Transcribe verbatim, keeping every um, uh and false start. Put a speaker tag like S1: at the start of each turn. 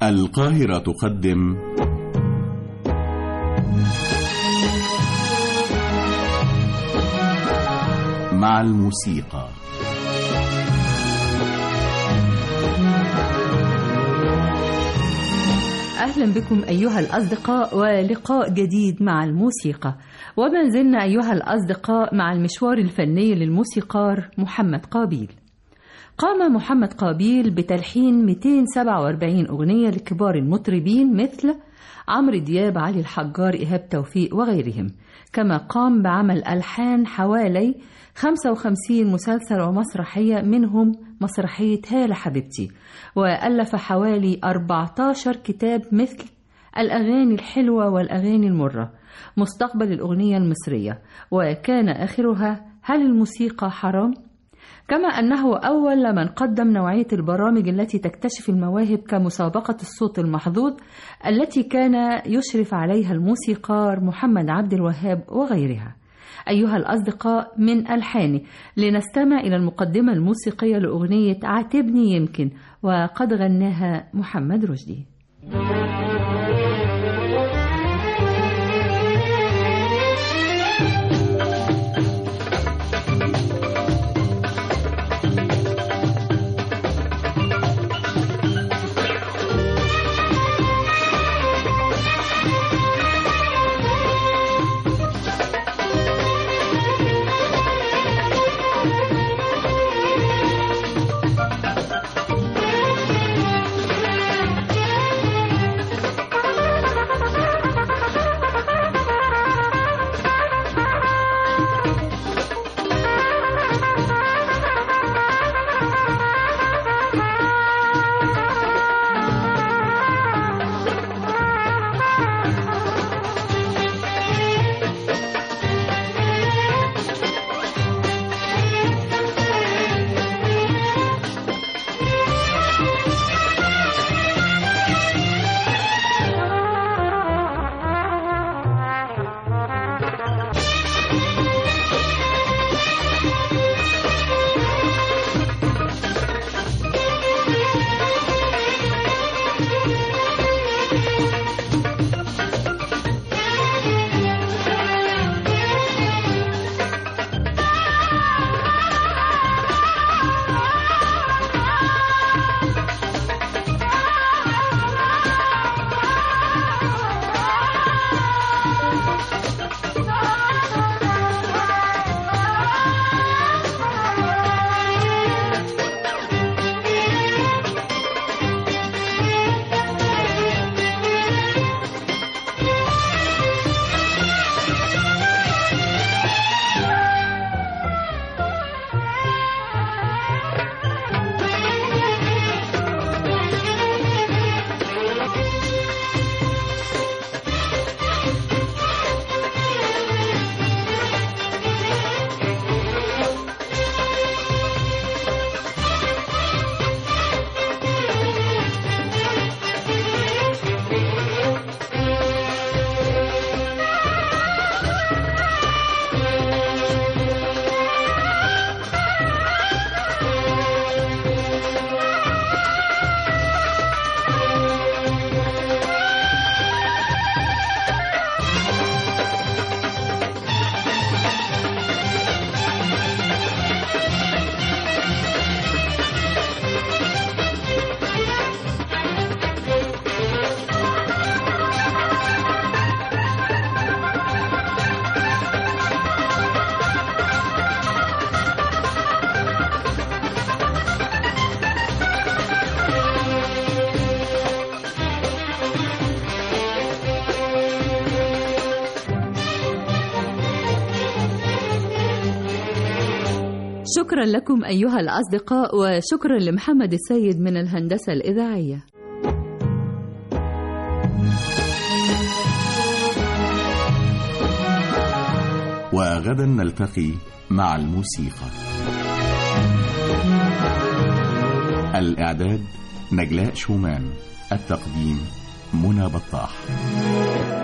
S1: القاهرة تقدم مع الموسيقى.
S2: أهلا بكم أيها الأصدقاء ولقاء جديد مع الموسيقى. وما زلنا أيها الأصدقاء مع المشوار الفني للموسيقار محمد قابيل. قام محمد قابيل بتلحين مئتين وسبعة وأربعين أغنية لكبار المطربين مثل عمرو دياب، علي الحجار، إيهاب توفيق وغيرهم. كما قام بعمل ألحان حوالي خمسة وخمسين مسلسل ومسرحية، منهم مسرحية هالة حبيبتي، وألف حوالي أربعة عشر كتاب مثل الأغاني الحلوة والأغاني المرة، مستقبل الأغنية المصرية، وكان آخرها هل الموسيقى حرام؟ كما أنه أول من قدم نوعية البرامج التي تكتشف المواهب كمسابقة الصوت المحظوظ التي كان يشرف عليها الموسيقار محمد عبد الوهاب وغيرها. أيها الأصدقاء، من ألحانه لنستمع إلى المقدمة الموسيقية لأغنية عاتبني يمكن، وقد غناها محمد رشدي. شكرا لكم أيها الأصدقاء، وشكرا لمحمد السيد من الهندسة الإذاعية.
S1: وغدا نلتقي مع الموسيقى. الإعداد نجلاء شومان، التقديم منى بطاح.